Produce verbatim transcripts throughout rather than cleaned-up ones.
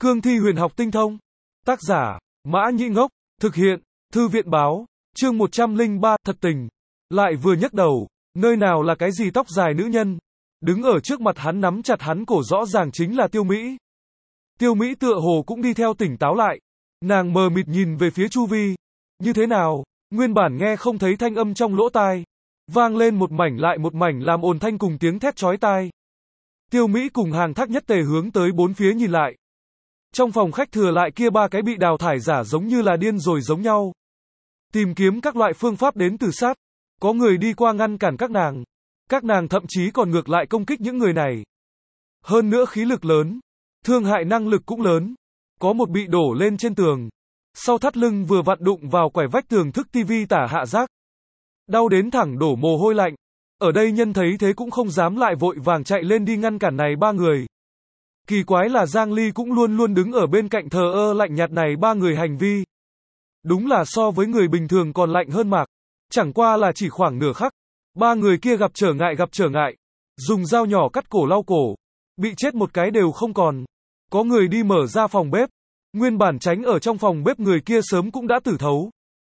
Cương thi huyền học tinh thông. Tác giả, Mã Nhĩ Ngốc. Thực hiện, Thư viện Báo. Chương một trăm lẻ ba, thật tình. Lại vừa nhấc đầu, nơi nào là cái gì tóc dài nữ nhân. Đứng ở trước mặt hắn nắm chặt hắn cổ rõ ràng chính là Tiêu Mỹ. Tiêu Mỹ tựa hồ cũng đi theo tỉnh táo lại. Nàng mờ mịt nhìn về phía chu vi. Như thế nào, nguyên bản nghe không thấy thanh âm trong lỗ tai. Vang lên một mảnh lại một mảnh làm ồn thanh cùng tiếng thét chói tai. Tiêu Mỹ cùng Hàng Thác Nhất Tề hướng tới bốn phía nhìn lại. Trong phòng khách thừa lại kia ba cái bị đào thải giả giống như là điên rồi giống nhau. Tìm kiếm các loại phương pháp đến từ sát. Có người đi qua ngăn cản các nàng. Các nàng thậm chí còn ngược lại công kích những người này. Hơn nữa khí lực lớn. Thương hại năng lực cũng lớn. Có một bị đổ lên trên tường. Sau thắt lưng vừa vặn đụng vào quẻ vách tường thức tivi tả hạ giác. Đau đến thẳng đổ mồ hôi lạnh. Ở đây nhân thấy thế cũng không dám lại vội vàng chạy lên đi ngăn cản này ba người. Kỳ quái là Giang Ly cũng luôn luôn đứng ở bên cạnh thờ ơ lạnh nhạt này ba người hành vi. Đúng là so với người bình thường còn lạnh hơn mạc. Chẳng qua là chỉ khoảng nửa khắc. Ba người kia gặp trở ngại gặp trở ngại. Dùng dao nhỏ cắt cổ lau cổ. Bị chết một cái đều không còn. Có người đi mở ra phòng bếp. Nguyên bản tránh ở trong phòng bếp người kia sớm cũng đã tử thấu.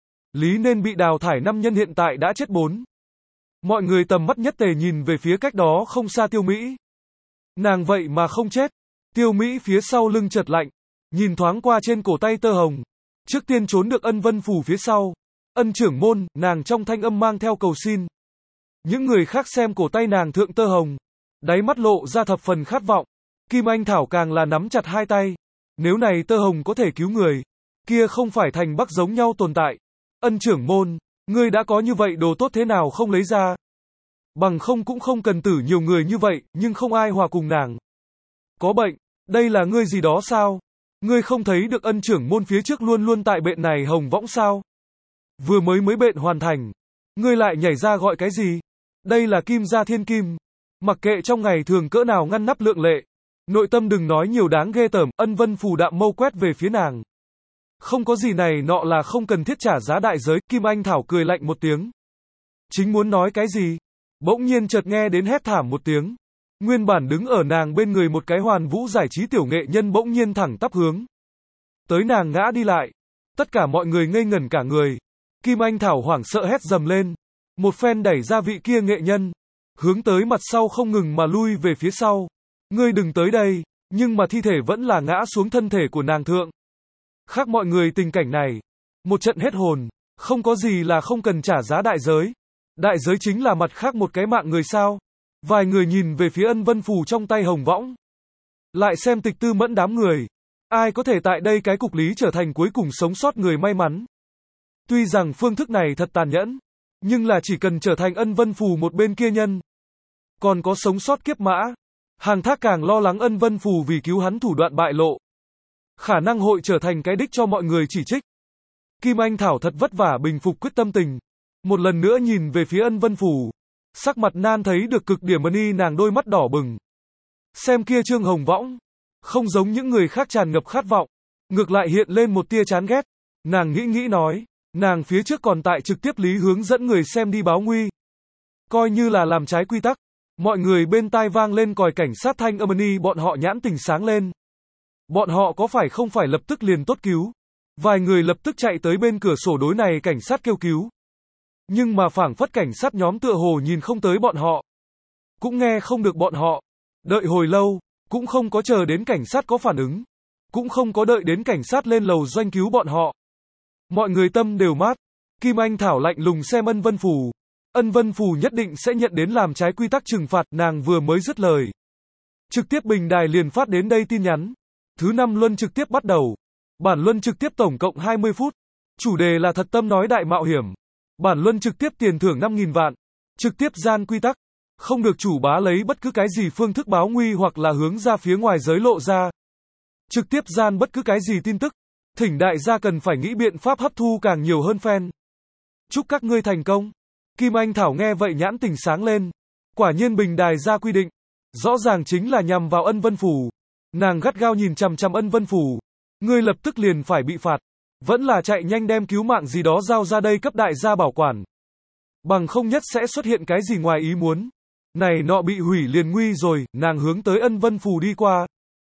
Lý nên bị đào thải năm nhân hiện tại đã chết bốn. Mọi người tầm mắt nhất tề nhìn về phía cách đó không xa Tiêu Mỹ. Nàng vậy mà không chết. Tiêu Mỹ phía sau lưng chợt lạnh. Nhìn thoáng qua trên cổ tay tơ hồng. Trước tiên trốn được Ân Vân Phù phía sau. Ân trưởng môn, nàng trong thanh âm mang theo cầu xin. Những người khác xem cổ tay nàng thượng tơ hồng. Đáy mắt lộ ra thập phần khát vọng. Kim Anh Thảo càng là nắm chặt hai tay. Nếu này tơ hồng có thể cứu người. Kia không phải thành Bắc giống nhau tồn tại. Ân trưởng môn, ngươi đã có như vậy đồ tốt thế nào không lấy ra. Bằng không cũng không cần tử nhiều người như vậy, nhưng không ai hòa cùng nàng. Có bệnh, đây là ngươi gì đó sao? Ngươi không thấy được ân trưởng môn phía trước luôn luôn tại bệnh này hồng võng sao? Vừa mới mới bệnh hoàn thành. Ngươi lại nhảy ra gọi cái gì? Đây là kim gia thiên kim. Mặc kệ trong ngày thường cỡ nào ngăn nắp lượng lệ. Nội tâm đừng nói nhiều đáng ghê tởm, Ân Vân Phù đạm mâu quét về phía nàng. Không có gì này nọ là không cần thiết trả giá đại giới, Kim Anh Thảo cười lạnh một tiếng. Chính muốn nói cái gì? Bỗng nhiên chợt nghe đến hét thảm một tiếng. Nguyên bản đứng ở nàng bên người một cái hoàn vũ giải trí tiểu nghệ nhân bỗng nhiên thẳng tắp hướng. Tới nàng ngã đi lại. Tất cả mọi người ngây ngẩn cả người. Kim Anh Thảo hoảng sợ hét dầm lên. Một phen đẩy ra vị kia nghệ nhân. Hướng tới mặt sau không ngừng mà lui về phía sau. Ngươi đừng tới đây, nhưng mà thi thể vẫn là ngã xuống thân thể của nàng thượng. Khác mọi người tình cảnh này. Một trận hết hồn, không có gì là không cần trả giá đại giới. Đại giới chính là mặt khác một cái mạng người sao. Vài người nhìn về phía Ân Vân Phù trong tay hồng võng. Lại xem Tịch Tư Mẫn đám người. Ai có thể tại đây cái cục lý trở thành cuối cùng sống sót người may mắn. Tuy rằng phương thức này thật tàn nhẫn. Nhưng là chỉ cần trở thành Ân Vân Phù một bên kia nhân. Còn có sống sót kiếp mã. Hàng Thác càng lo lắng Ân Vân Phù vì cứu hắn thủ đoạn bại lộ. Khả năng hội trở thành cái đích cho mọi người chỉ trích. Kim Anh Thảo thật vất vả bình phục quyết tâm tình. Một lần nữa nhìn về phía Ân Vân Phù. Sắc mặt nan thấy được cực điểm ân y nàng đôi mắt đỏ bừng. Xem kia trương hồng võng. Không giống những người khác tràn ngập khát vọng. Ngược lại hiện lên một tia chán ghét. Nàng nghĩ nghĩ nói. Nàng phía trước còn tại trực tiếp lý hướng dẫn người xem đi báo nguy. Coi như là làm trái quy tắc. Mọi người bên tai vang lên còi cảnh sát thanh âm ân y bọn họ nhãn tình sáng lên. Bọn họ có phải không phải lập tức liền tốt cứu. Vài người lập tức chạy tới bên cửa sổ đối này cảnh sát kêu cứu. Nhưng mà phảng phất cảnh sát nhóm tựa hồ nhìn không tới bọn họ. Cũng nghe không được bọn họ. Đợi hồi lâu, cũng không có chờ đến cảnh sát có phản ứng. Cũng không có đợi đến cảnh sát lên lầu doanh cứu bọn họ. Mọi người tâm đều mát. Kim Anh Thảo lạnh lùng xem Ân Vân Phù. Ân Vân Phù nhất định sẽ nhận đến làm trái quy tắc trừng phạt, nàng vừa mới dứt lời. Trực tiếp bình đài liền phát đến đây tin nhắn. Thứ năm luân trực tiếp bắt đầu. Bản luân trực tiếp tổng cộng hai mươi phút. Chủ đề là thật tâm nói đại mạo hiểm. Bản luân trực tiếp tiền thưởng năm nghìn vạn. Trực tiếp gian quy tắc. Không được chủ bá lấy bất cứ cái gì phương thức báo nguy hoặc là hướng ra phía ngoài giới lộ ra. Trực tiếp gian bất cứ cái gì tin tức. Thỉnh đại gia cần phải nghĩ biện pháp hấp thu càng nhiều hơn fan. Chúc các ngươi thành công. Kim Anh Thảo nghe vậy nhãn tình sáng lên. Quả nhiên bình đài ra quy định. Rõ ràng chính là nhằm vào Ân Vân Phù. Nàng gắt gao nhìn chằm chằm Ân Vân Phù. Ngươi lập tức liền phải bị phạt. Vẫn là chạy nhanh đem cứu mạng gì đó giao ra đây cấp đại gia bảo quản. Bằng không nhất sẽ xuất hiện cái gì ngoài ý muốn. Này nọ bị hủy liền nguy rồi, nàng hướng tới Ân Vân Phù đi qua.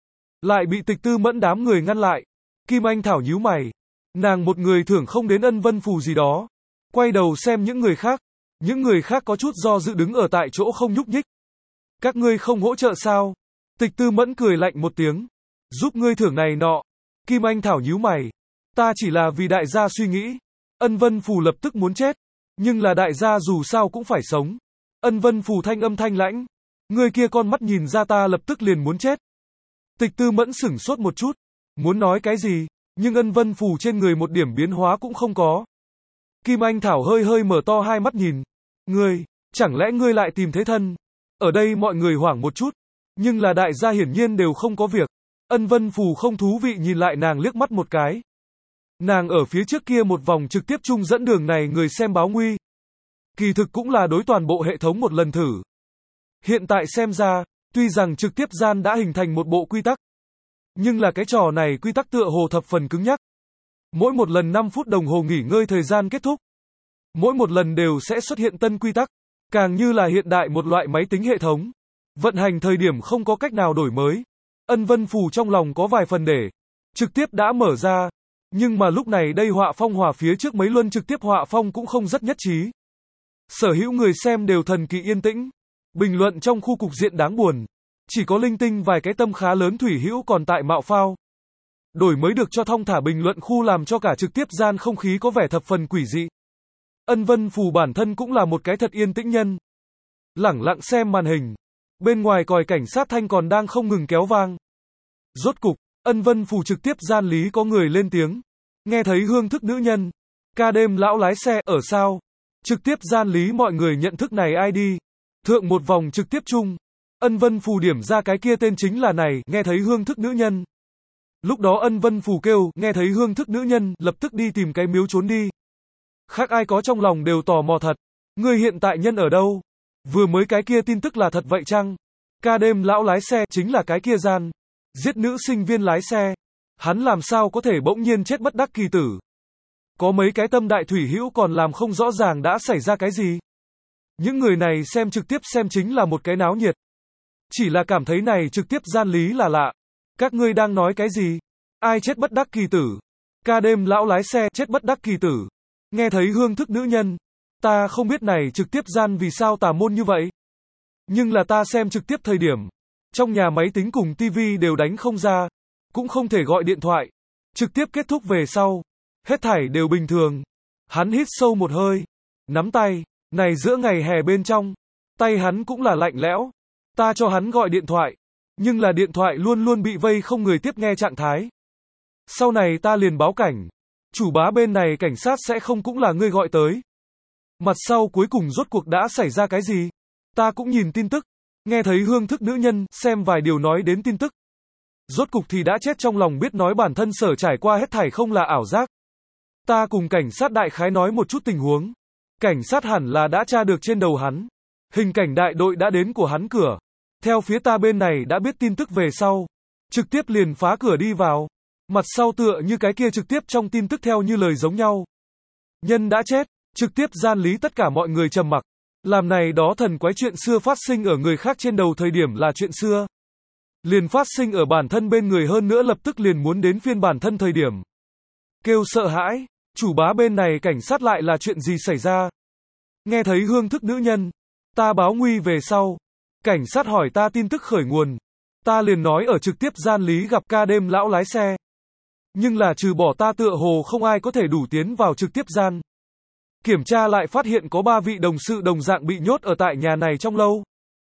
lại bị Tịch Tư Mẫn đám người ngăn lại. Kim Anh Thảo nhíu mày. Nàng một người thưởng không đến ân vân phù gì đó. Quay đầu xem những người khác. Những người khác có chút do dự đứng ở tại chỗ không nhúc nhích. Các ngươi không hỗ trợ sao? Tịch Tư Mẫn cười lạnh một tiếng. Giúp ngươi thưởng này nọ. Kim Anh Thảo nhíu mày. Ta chỉ là vì đại gia suy nghĩ. Ân vân phù lập tức muốn chết. Nhưng là đại gia dù sao cũng phải sống. Ân vân phù thanh âm thanh lãnh. Người kia con mắt nhìn ra ta lập tức liền muốn chết. Tịch Tư Mẫn sửng sốt một chút. Muốn nói cái gì? Nhưng ân vân phù trên người một điểm biến hóa cũng không có. Kim Anh Thảo hơi hơi mở to hai mắt nhìn. Ngươi, chẳng lẽ ngươi lại tìm thế thân? Ở đây mọi người hoảng một chút. Nhưng là đại gia hiển nhiên đều không có việc. Ân vân phù không thú vị nhìn lại nàng liếc mắt một cái. Nàng ở phía trước kia một vòng trực tiếp chung dẫn đường này người xem báo nguy. Kỳ thực cũng là đối toàn bộ hệ thống một lần thử. Hiện tại xem ra, tuy rằng trực tiếp gian đã hình thành một bộ quy tắc. Nhưng là cái trò này quy tắc tựa hồ thập phần cứng nhắc. Mỗi một lần năm phút đồng hồ nghỉ ngơi thời gian kết thúc. Mỗi một lần đều sẽ xuất hiện tân quy tắc. Càng như là hiện đại một loại máy tính hệ thống. Vận hành thời điểm không có cách nào đổi mới. Ân vân phù trong lòng có vài phần để. Trực tiếp đã mở ra. Nhưng mà lúc này đây họa phong hòa phía trước mấy luân trực tiếp họa phong cũng không rất nhất trí. Sở hữu người xem đều thần kỳ yên tĩnh. Bình luận trong khu cục diện đáng buồn. Chỉ có linh tinh vài cái tâm khá lớn thủy hữu còn tại mạo phao. Đổi mới được cho thong thả bình luận khu làm cho cả trực tiếp gian không khí có vẻ thập phần quỷ dị. Ân vân phù bản thân cũng là một cái thật yên tĩnh nhân. Lẳng lặng xem màn hình. Bên ngoài còi cảnh sát thanh còn đang không ngừng kéo vang. Rốt cục, ân vân phù trực tiếp gian lý có người lên tiếng. Nghe thấy hương thức nữ nhân. Ca đêm lão lái xe ở sao? Trực tiếp gian lý mọi người nhận thức này ai đi. Thượng một vòng trực tiếp chung. Ân vân phù điểm ra cái kia tên chính là này, nghe thấy hương thức nữ nhân. Lúc đó ân vân phù kêu, nghe thấy hương thức nữ nhân, lập tức đi tìm cái miếu trốn đi. Khác ai có trong lòng đều tò mò thật. Người hiện tại nhân ở đâu? Vừa mới cái kia tin tức là thật vậy chăng? Ca đêm lão lái xe chính là cái kia gian. Giết nữ sinh viên lái xe. Hắn làm sao có thể bỗng nhiên chết bất đắc kỳ tử? Có mấy cái tâm đại thủy hữu còn làm không rõ ràng đã xảy ra cái gì? Những người này xem trực tiếp xem chính là một cái náo nhiệt. Chỉ là cảm thấy này trực tiếp gian lý là lạ. Các ngươi đang nói cái gì? Ai chết bất đắc kỳ tử? Ca đêm lão lái xe chết bất đắc kỳ tử. Nghe thấy hương thức nữ nhân. Ta không biết này trực tiếp gian vì sao tà môn như vậy. Nhưng là ta xem trực tiếp thời điểm. Trong nhà máy tính cùng tivi đều đánh không ra. Cũng không thể gọi điện thoại. Trực tiếp kết thúc về sau. Hết thảy đều bình thường. Hắn hít sâu một hơi. Nắm tay. Này giữa ngày hè bên trong. Tay hắn cũng là lạnh lẽo. Ta cho hắn gọi điện thoại. Nhưng là điện thoại luôn luôn bị vây không người tiếp nghe trạng thái. Sau này ta liền báo cảnh. Chủ bá bên này cảnh sát sẽ không cũng là ngươi gọi tới. Mặt sau cuối cùng rốt cuộc đã xảy ra cái gì? Ta cũng nhìn tin tức. Nghe thấy hương thức nữ nhân, xem vài điều nói đến tin tức. Rốt cục thì đã chết trong lòng biết nói bản thân sở trải qua hết thảy không là ảo giác. Ta cùng cảnh sát đại khái nói một chút tình huống. Cảnh sát hẳn là đã tra được trên đầu hắn. Hình cảnh đại đội đã đến của hắn cửa. Theo phía ta bên này đã biết tin tức về sau. Trực tiếp liền phá cửa đi vào. Mặt sau tựa như cái kia trực tiếp trong tin tức theo như lời giống nhau. Nhân đã chết. Trực tiếp gian lý tất cả mọi người trầm mặc. Làm này đó thần quái chuyện xưa phát sinh ở người khác trên đầu thời điểm là chuyện xưa. Liền phát sinh ở bản thân bên người hơn nữa lập tức liền muốn đến phiên bản thân thời điểm. Kêu sợ hãi. Chủ bá bên này cảnh sát lại là chuyện gì xảy ra? Nghe thấy hương thức nữ nhân. Ta báo nguy về sau. Cảnh sát hỏi ta tin tức khởi nguồn. Ta liền nói ở trực tiếp gian lý gặp ca đêm lão lái xe. Nhưng là trừ bỏ ta tựa hồ không ai có thể đủ tiến vào trực tiếp gian. Kiểm tra lại phát hiện có ba vị đồng sự đồng dạng bị nhốt ở tại nhà này trong lâu.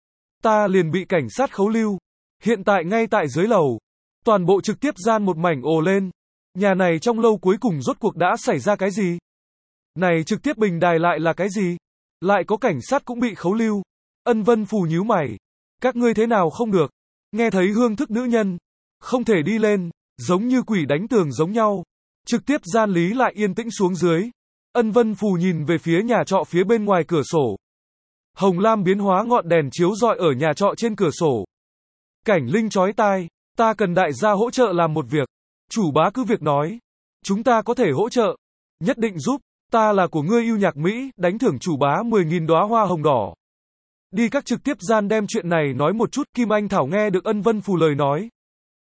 Ta liền bị cảnh sát khấu lưu. Hiện tại ngay tại dưới lầu. Toàn bộ trực tiếp gian một mảnh ồ lên. Nhà này trong lâu cuối cùng rốt cuộc đã xảy ra cái gì? Này trực tiếp bình đài lại là cái gì? Lại có cảnh sát cũng bị khấu lưu. Ân vân phù nhíu mày. Các ngươi thế nào không được? Nghe thấy hương thức nữ nhân. Không thể đi lên. Giống như quỷ đánh tường giống nhau. Trực tiếp gian lý lại yên tĩnh xuống dưới. Ân vân phù nhìn về phía nhà trọ phía bên ngoài cửa sổ. Hồng lam biến hóa ngọn đèn chiếu rọi ở nhà trọ trên cửa sổ. Cảnh linh chói tai. Ta cần đại gia hỗ trợ làm một việc. Chủ bá cứ việc nói. Chúng ta có thể hỗ trợ. Nhất định giúp. Ta là của ngươi yêu nhạc Mỹ, đánh thưởng chủ bá mười nghìn đóa hoa hồng đỏ. Đi các trực tiếp gian đem chuyện này nói một chút. Kim Anh Thảo nghe được ân vân phù lời nói.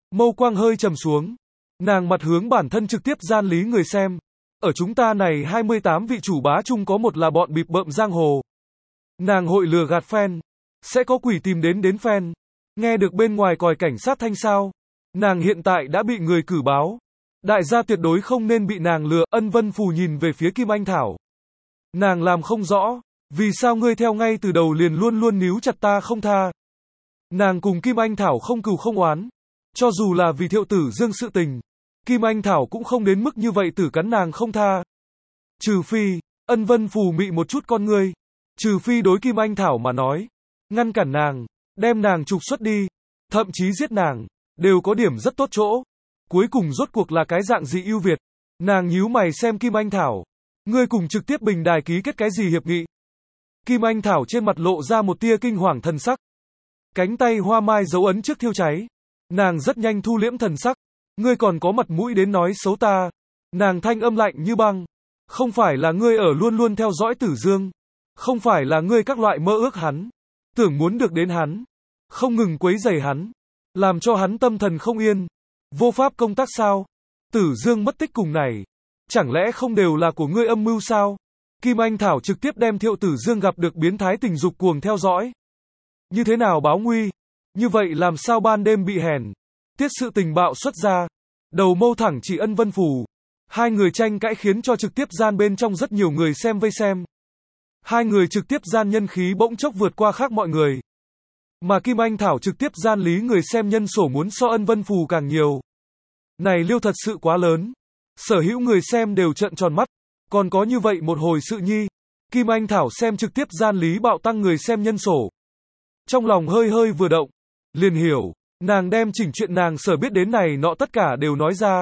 Mâu quang hơi trầm xuống. Nàng mặt hướng bản thân trực tiếp gian lý người xem. Ở chúng ta này hai mươi tám vị chủ bá chung có một là bọn bịp bợm giang hồ. Nàng hội lừa gạt fan. Sẽ có quỷ tìm đến đến fan. Nghe được bên ngoài còi cảnh sát thanh sao. Nàng hiện tại đã bị người cử báo. Đại gia tuyệt đối không nên bị nàng lừa. Ân Vân Phù nhìn về phía Kim Anh Thảo. Nàng làm không rõ. Vì sao ngươi theo ngay từ đầu liền luôn luôn níu chặt ta không tha. Nàng cùng Kim Anh Thảo không cừu không oán. Cho dù là vì Thiệu Tử Dương sự tình. Kim Anh Thảo cũng không đến mức như vậy tử cắn nàng không tha. Trừ phi, Ân Vân Phù mị một chút con ngươi. Trừ phi đối Kim Anh Thảo mà nói. Ngăn cản nàng. Đem nàng trục xuất đi. Thậm chí giết nàng. Đều có điểm rất tốt chỗ. Cuối cùng rốt cuộc là cái dạng gì ưu việt. Nàng nhíu mày xem Kim Anh Thảo. Ngươi cùng trực tiếp bình đài ký kết cái gì hiệp nghị. Kim Anh Thảo trên mặt lộ ra một tia kinh hoàng thần sắc. Cánh tay hoa mai dấu ấn trước thiêu cháy. Nàng rất nhanh thu liễm thần sắc. Ngươi còn có mặt mũi đến nói xấu ta. Nàng thanh âm lạnh như băng. Không phải là ngươi ở luôn luôn theo dõi Tử Dương. Không phải là ngươi các loại mơ ước hắn. Tưởng muốn được đến hắn. Không ngừng quấy rầy hắn. Làm cho hắn tâm thần không yên. Vô pháp công tác sao? Tử Dương mất tích cùng này. Chẳng lẽ không đều là của ngươi âm mưu sao? Kim Anh Thảo trực tiếp đem Thiệu Tử Dương gặp được biến thái tình dục cuồng theo dõi. Như thế nào báo nguy? Như vậy làm sao ban đêm bị hèn? Tiết sự tình bạo xuất ra. Đầu mâu thẳng chỉ Ân Vân Phù. Hai người tranh cãi khiến cho trực tiếp gian bên trong rất nhiều người xem vây xem. Hai người trực tiếp gian nhân khí bỗng chốc vượt qua khác mọi người. Mà Kim Anh Thảo trực tiếp gian lý người xem nhân sổ muốn so Ân Vân Phù càng nhiều. Này liêu thật sự quá lớn. Sở hữu người xem đều trợn tròn mắt. Còn có như vậy một hồi sự nhi. Kim Anh Thảo xem trực tiếp gian lý bạo tăng người xem nhân sổ. Trong lòng hơi hơi vừa động. Liền hiểu. Nàng đem chỉnh chuyện nàng sở biết đến này nọ tất cả đều nói ra.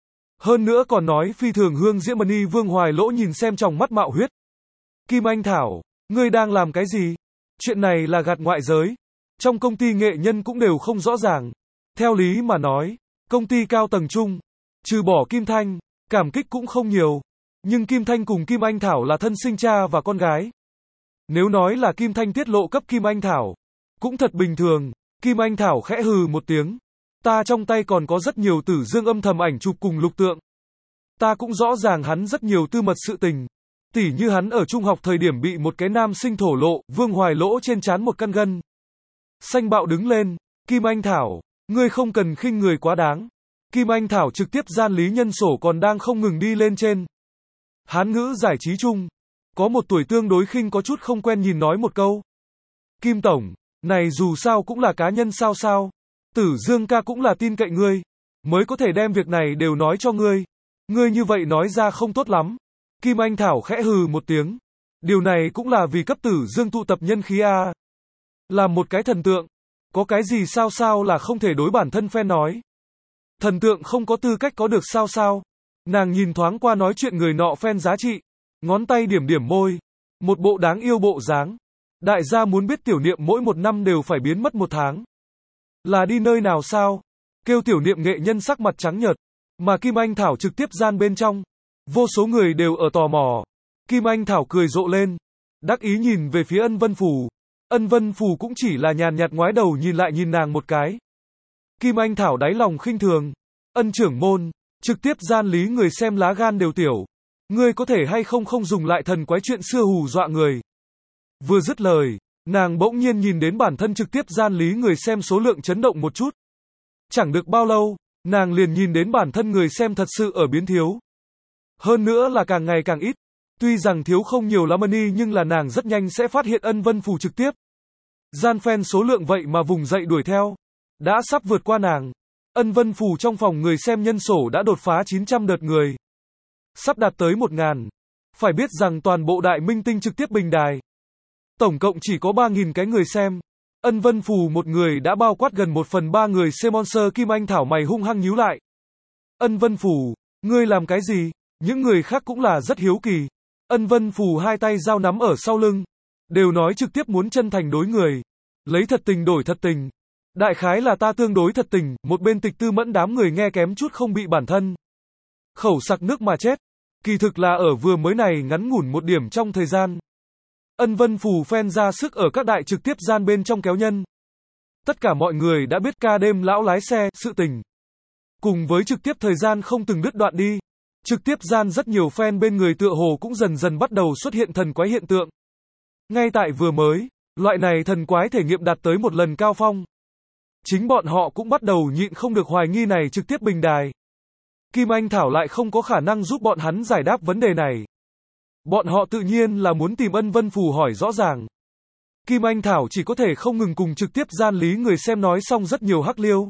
Hơn nữa còn nói phi thường hương diễm mani Vương Hoài Lỗ nhìn xem trong mắt mạo huyết. Kim Anh Thảo, ngươi đang làm cái gì? Chuyện này là gạt ngoại giới. Trong công ty nghệ nhân cũng đều không rõ ràng. Theo lý mà nói, công ty cao tầng chung, trừ bỏ Kim Thanh, cảm kích cũng không nhiều. Nhưng Kim Thanh cùng Kim Anh Thảo là thân sinh cha và con gái. Nếu nói là Kim Thanh tiết lộ cấp Kim Anh Thảo, cũng thật bình thường. Kim Anh Thảo khẽ hừ một tiếng. Ta trong tay còn có rất nhiều Tử Dương âm thầm ảnh chụp cùng lục tượng. Ta cũng rõ ràng hắn rất nhiều tư mật sự tình. Tỉ như hắn ở trung học thời điểm bị một cái nam sinh thổ lộ, Vương Hoài Lỗ trên trán một căn gân. Xanh bạo đứng lên. Kim Anh Thảo, ngươi không cần khinh người quá đáng. Kim Anh Thảo trực tiếp gian lý nhân sổ còn đang không ngừng đi lên trên. Hán ngữ giải trí chung. Có một tuổi tương đối khinh có chút không quen nhìn nói một câu. Kim Tổng, này dù sao cũng là cá nhân sao sao. Tử Dương ca cũng là tin cậy ngươi. Mới có thể đem việc này đều nói cho ngươi. Ngươi như vậy nói ra không tốt lắm. Kim Anh Thảo khẽ hừ một tiếng. Điều này cũng là vì cấp Tử Dương tụ tập nhân khí a. Làm một cái thần tượng. Có cái gì sao sao là không thể đối bản thân fan nói. Thần tượng không có tư cách có được sao sao. Nàng nhìn thoáng qua nói chuyện người nọ fan giá trị. Ngón tay điểm điểm môi. Một bộ đáng yêu bộ dáng. Đại gia muốn biết Tiểu Niệm mỗi một năm đều phải biến mất một tháng. Là đi nơi nào sao? Kêu Tiểu Niệm nghệ nhân sắc mặt trắng nhợt. Mà Kim Anh Thảo trực tiếp gian bên trong. Vô số người đều ở tò mò. Kim Anh Thảo cười rộ lên. Đắc ý nhìn về phía Ân Vân Phù. Ân Vân Phù cũng chỉ là nhàn nhạt ngoái đầu nhìn lại nhìn nàng một cái. Kim Anh Thảo đáy lòng khinh thường. Ân trưởng môn, trực tiếp gian lý người xem lá gan đều tiểu. Ngươi có thể hay không không dùng lại thần quái chuyện xưa hù dọa người. Vừa dứt lời, nàng bỗng nhiên nhìn đến bản thân trực tiếp gian lý người xem số lượng chấn động một chút. Chẳng được bao lâu, nàng liền nhìn đến bản thân người xem thật sự ở biến thiếu. Hơn nữa là càng ngày càng ít. Tuy rằng thiếu không nhiều lắm money nhưng là nàng rất nhanh sẽ phát hiện Ân Vân Phù trực tiếp. Gian fan số lượng vậy mà vùng dậy đuổi theo. Đã sắp vượt qua nàng. Ân Vân Phù trong phòng người xem nhân sổ đã đột phá chín trăm đợt người. Sắp đạt tới một nghìn. Phải biết rằng toàn bộ đại minh tinh trực tiếp bình đài. Tổng cộng chỉ có ba nghìn cái người xem. Ân Vân Phù một người đã bao quát gần một phần ba người xem monster. Kim Anh Thảo mày hung hăng nhíu lại. Ân Vân Phù, ngươi làm cái gì? Những người khác cũng là rất hiếu kỳ. Ân Vân Phù hai tay dao nắm ở sau lưng. Đều nói trực tiếp muốn chân thành đối người. Lấy thật tình đổi thật tình. Đại khái là ta tương đối thật tình, một bên Tịch Tư Mẫn đám người nghe kém chút không bị bản thân khẩu sặc nước mà chết. Kỳ thực là ở vừa mới này ngắn ngủn một điểm trong thời gian. Ân Vân Phù fan ra sức ở các đại trực tiếp gian bên trong kéo nhân. Tất cả mọi người đã biết ca đêm lão lái xe, sự tình. Cùng với trực tiếp thời gian không từng đứt đoạn đi, trực tiếp gian rất nhiều fan bên người tựa hồ cũng dần dần bắt đầu xuất hiện thần quái hiện tượng. Ngay tại vừa mới, loại này thần quái thể nghiệm đạt tới một lần cao phong. Chính bọn họ cũng bắt đầu nhịn không được hoài nghi này trực tiếp bình đài. Kim Anh Thảo lại không có khả năng giúp bọn hắn giải đáp vấn đề này. Bọn họ tự nhiên là muốn tìm Ân Vân Phù hỏi rõ ràng. Kim Anh Thảo chỉ có thể không ngừng cùng trực tiếp gian lý người xem nói xong rất nhiều hắc liêu.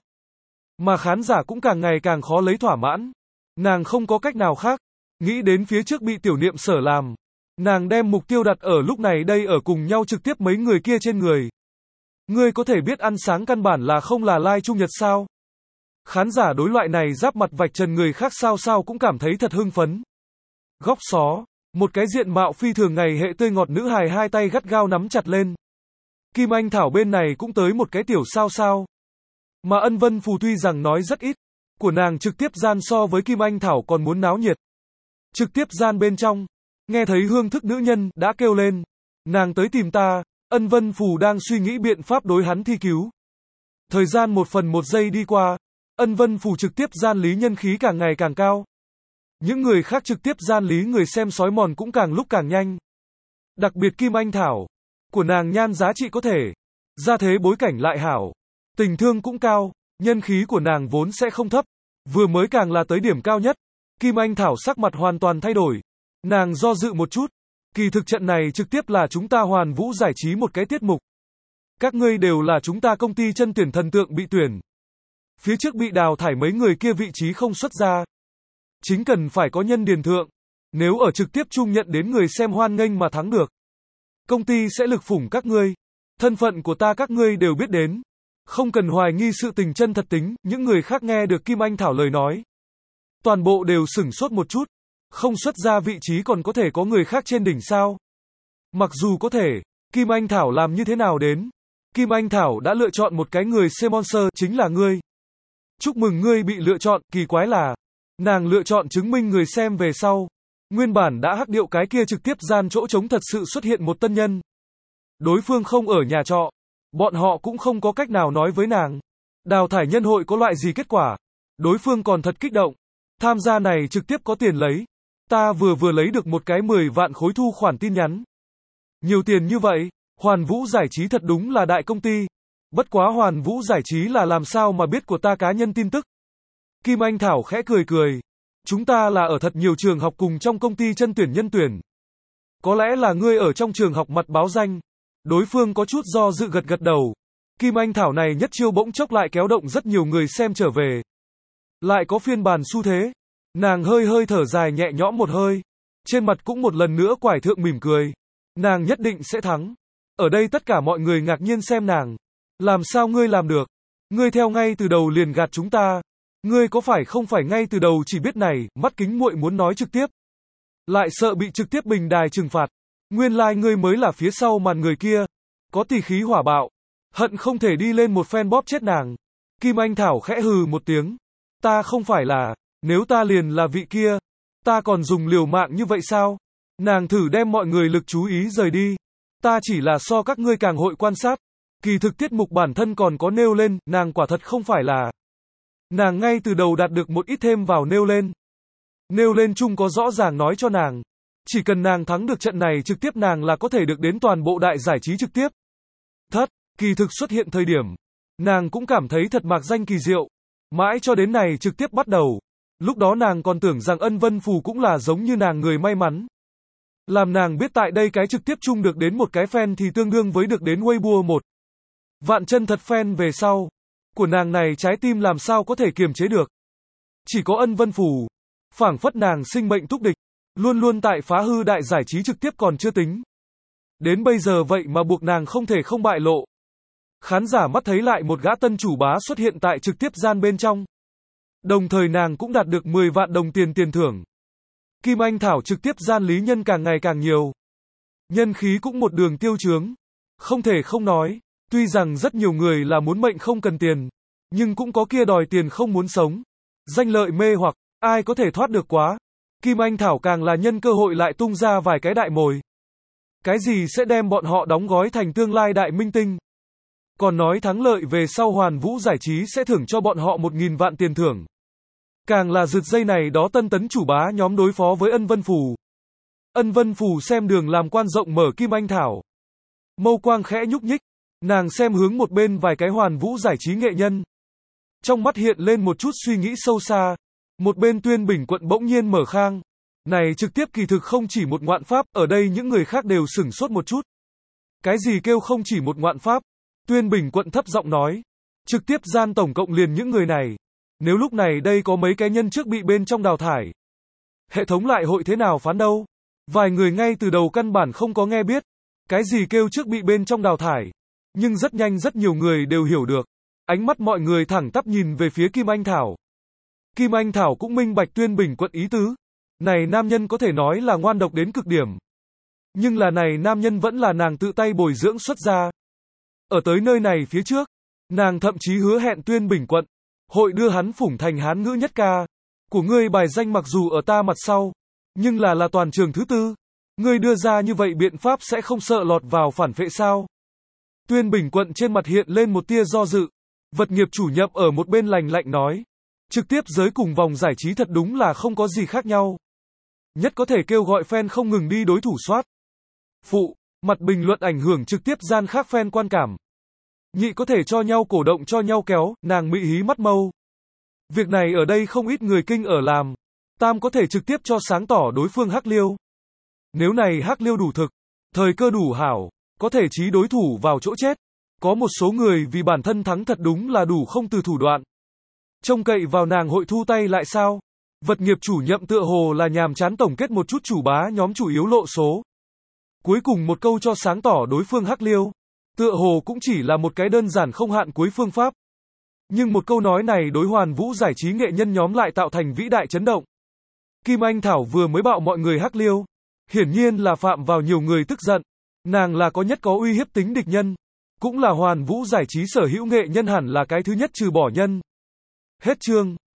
Mà khán giả cũng càng ngày càng khó lấy thỏa mãn. Nàng không có cách nào khác. Nghĩ đến phía trước bị tiểu niệm sở làm. Nàng đem mục tiêu đặt ở lúc này đây ở cùng nhau trực tiếp mấy người kia trên người. Ngươi có thể biết ăn sáng căn bản là không là lai trung nhật sao? Khán giả đối loại này giáp mặt vạch trần người khác sao sao cũng cảm thấy thật hưng phấn. Góc xó, một cái diện mạo phi thường ngày hệ tươi ngọt nữ hài hai tay gắt gao nắm chặt lên. Kim Anh Thảo bên này cũng tới một cái tiểu sao sao. Mà Ân Vân Phù tuy rằng nói rất ít, của nàng trực tiếp gian so với Kim Anh Thảo còn muốn náo nhiệt. Trực tiếp gian bên trong, nghe thấy hương thức nữ nhân đã kêu lên. Nàng tới tìm ta, Ân Vân Phù đang suy nghĩ biện pháp đối hắn thi cứu. Thời gian một phần một giây đi qua, Ân Vân Phù trực tiếp gian lý nhân khí càng ngày càng cao. Những người khác trực tiếp gian lý người xem sói mòn cũng càng lúc càng nhanh. Đặc biệt Kim Anh Thảo, của nàng nhan giá trị có thể, gia thế bối cảnh lại hảo, tình thương cũng cao, nhân khí của nàng vốn sẽ không thấp, vừa mới càng là tới điểm cao nhất. Kim Anh Thảo sắc mặt hoàn toàn thay đổi, nàng do dự một chút, kỳ thực trận này trực tiếp là chúng ta Hoàn Vũ giải trí một cái tiết mục. Các ngươi đều là chúng ta công ty chân tuyển thần tượng bị tuyển. Phía trước bị đào thải mấy người kia vị trí không xuất ra. Chính cần phải có nhân điền thượng. Nếu ở trực tiếp chung nhận đến người xem hoan nghênh mà thắng được, công ty sẽ lực phủng các ngươi. Thân phận của ta các ngươi đều biết đến. Không cần hoài nghi sự tình chân thật tính. Những người khác nghe được Kim Anh Thảo lời nói, toàn bộ đều sửng sốt một chút. Không xuất ra vị trí còn có thể có người khác trên đỉnh sao? Mặc dù có thể, Kim Anh Thảo làm như thế nào đến? Kim Anh Thảo đã lựa chọn một cái người sponsor, chính là ngươi. Chúc mừng ngươi bị lựa chọn, kỳ quái là nàng lựa chọn chứng minh người xem về sau. Nguyên bản đã hắc điệu cái kia trực tiếp gian chỗ trống thật sự xuất hiện một tân nhân. Đối phương không ở nhà trọ, bọn họ cũng không có cách nào nói với nàng. Đào thải nhân hội có loại gì kết quả? Đối phương còn thật kích động. Tham gia này trực tiếp có tiền lấy. Ta vừa vừa lấy được một cái mười vạn khối thu khoản tin nhắn. Nhiều tiền như vậy, Hoàn Vũ giải trí thật đúng là đại công ty. Bất quá Hoàn Vũ giải trí là làm sao mà biết của ta cá nhân tin tức. Kim Anh Thảo khẽ cười cười. Chúng ta là ở thật nhiều trường học cùng trong công ty chân tuyển nhân tuyển. Có lẽ là ngươi ở trong trường học mặt báo danh. Đối phương có chút do dự gật gật đầu. Kim Anh Thảo này nhất chiêu bỗng chốc lại kéo động rất nhiều người xem trở về. Lại có phiên bản xu thế. Nàng hơi hơi thở dài nhẹ nhõm một hơi. Trên mặt cũng một lần nữa quải thượng mỉm cười. Nàng nhất định sẽ thắng. Ở đây tất cả mọi người ngạc nhiên xem nàng. Làm sao ngươi làm được? Ngươi theo ngay từ đầu liền gạt chúng ta. Ngươi có phải không phải ngay từ đầu chỉ biết này, mắt kính muội muốn nói trực tiếp. Lại sợ bị trực tiếp bình đài trừng phạt. Nguyên lai like ngươi mới là phía sau màn người kia. Có tỷ khí hỏa bạo. Hận không thể đi lên một phen bóp chết nàng. Kim Anh Thảo khẽ hừ một tiếng. Ta không phải là, nếu ta liền là vị kia, ta còn dùng liều mạng như vậy sao? Nàng thử đem mọi người lực chú ý rời đi. Ta chỉ là so các ngươi càng hội quan sát. Kỳ thực tiết mục bản thân còn có nêu lên, nàng quả thật không phải là. Nàng ngay từ đầu đạt được một ít thêm vào nêu lên. Nêu lên chung có rõ ràng nói cho nàng. Chỉ cần nàng thắng được trận này trực tiếp nàng là có thể được đến toàn bộ đại giải trí trực tiếp. Thất, kỳ thực xuất hiện thời điểm. Nàng cũng cảm thấy thật mạc danh kỳ diệu. Mãi cho đến này trực tiếp bắt đầu. Lúc đó nàng còn tưởng rằng Ân Vân Phù cũng là giống như nàng người may mắn. Làm nàng biết tại đây cái trực tiếp chung được đến một cái fan thì tương đương với được đến Weibo một vạn chân thật fan về sau. Của nàng này trái tim làm sao có thể kiềm chế được. Chỉ có Ân Vân Phù. Phảng phất nàng sinh mệnh túc địch. Luôn luôn tại phá hư đại giải trí trực tiếp còn chưa tính. Đến bây giờ vậy mà buộc nàng không thể không bại lộ. Khán giả mắt thấy lại một gã tân chủ bá xuất hiện tại trực tiếp gian bên trong. Đồng thời nàng cũng đạt được mười vạn đồng tiền tiền thưởng. Kim Anh Thảo trực tiếp gian lý nhân càng ngày càng nhiều. Nhân khí cũng một đường tiêu chướng. Không thể không nói, tuy rằng rất nhiều người là muốn mệnh không cần tiền, nhưng cũng có kia đòi tiền không muốn sống. Danh lợi mê hoặc, ai có thể thoát được quá. Kim Anh Thảo càng là nhân cơ hội lại tung ra vài cái đại mồi. Cái gì sẽ đem bọn họ đóng gói thành tương lai đại minh tinh. Còn nói thắng lợi về sau Hoàn Vũ giải trí sẽ thưởng cho bọn họ một nghìn vạn tiền thưởng. Càng là rượt dây này đó tân tấn chủ bá nhóm đối phó với Ân Vân Phù. Ân Vân Phù xem đường làm quan rộng mở Kim Anh Thảo. Mâu quang khẽ nhúc nhích, nàng xem hướng một bên vài cái Hoàn Vũ giải trí nghệ nhân. Trong mắt hiện lên một chút suy nghĩ sâu xa. Một bên Tuyên Bình quận bỗng nhiên mở khang. Này trực tiếp kỳ thực không chỉ một ngoạn pháp, ở đây những người khác đều sửng sốt một chút. Cái gì kêu không chỉ một ngoạn pháp? Tuyên Bình quận thấp giọng nói. Trực tiếp gian tổng cộng liền những người này. Nếu lúc này đây có mấy cái nhân trước bị bên trong đào thải, hệ thống lại hội thế nào phán đâu? Vài người ngay từ đầu căn bản không có nghe biết. Cái gì kêu trước bị bên trong đào thải? Nhưng rất nhanh rất nhiều người đều hiểu được. Ánh mắt mọi người thẳng tắp nhìn về phía Kim Anh Thảo. Kim Anh Thảo cũng minh bạch Tuyên Bình quận ý tứ. Này nam nhân có thể nói là ngoan độc đến cực điểm. Nhưng là này nam nhân vẫn là nàng tự tay bồi dưỡng xuất ra. Ở tới nơi này phía trước, nàng thậm chí hứa hẹn Tuyên Bình quận hội đưa hắn phủng thành hán ngữ nhất ca của ngươi bài danh, mặc dù ở ta mặt sau, nhưng là là toàn trường thứ tư. Ngươi đưa ra như vậy biện pháp sẽ không sợ lọt vào phản phệ sao? Tuyên Bình quận trên mặt hiện lên một tia do dự. Vật nghiệp chủ nhậm ở một bên lành lạnh nói. Trực tiếp giới cùng vòng giải trí thật đúng là không có gì khác nhau. Nhất có thể kêu gọi fan không ngừng đi đối thủ soát. Phụ, mặt bình luận ảnh hưởng trực tiếp gian khác fan quan cảm. Nhị có thể cho nhau cổ động cho nhau kéo, nàng mị hí mắt mâu. Việc này ở đây không ít người kinh ở làm. Tam có thể trực tiếp cho sáng tỏ đối phương hắc liêu. Nếu này hắc liêu đủ thực, thời cơ đủ hảo, có thể trí đối thủ vào chỗ chết. Có một số người vì bản thân thắng thật đúng là đủ không từ thủ đoạn. Trông cậy vào nàng hội thu tay lại sao? Vật nghiệp chủ nhậm tựa hồ là nhàm chán tổng kết một chút chủ bá nhóm chủ yếu lộ số. Cuối cùng một câu cho sáng tỏ đối phương hắc liêu. Tựa hồ cũng chỉ là một cái đơn giản không hạn cuối phương pháp. Nhưng một câu nói này đối Hoàn Vũ giải trí nghệ nhân nhóm lại tạo thành vĩ đại chấn động. Kim Anh Thảo vừa mới bạo mọi người hắc liêu. Hiển nhiên là phạm vào nhiều người tức giận. Nàng là có nhất có uy hiếp tính địch nhân. Cũng là Hoàn Vũ giải trí sở hữu nghệ nhân hẳn là cái thứ nhất trừ bỏ nhân. Hết chương.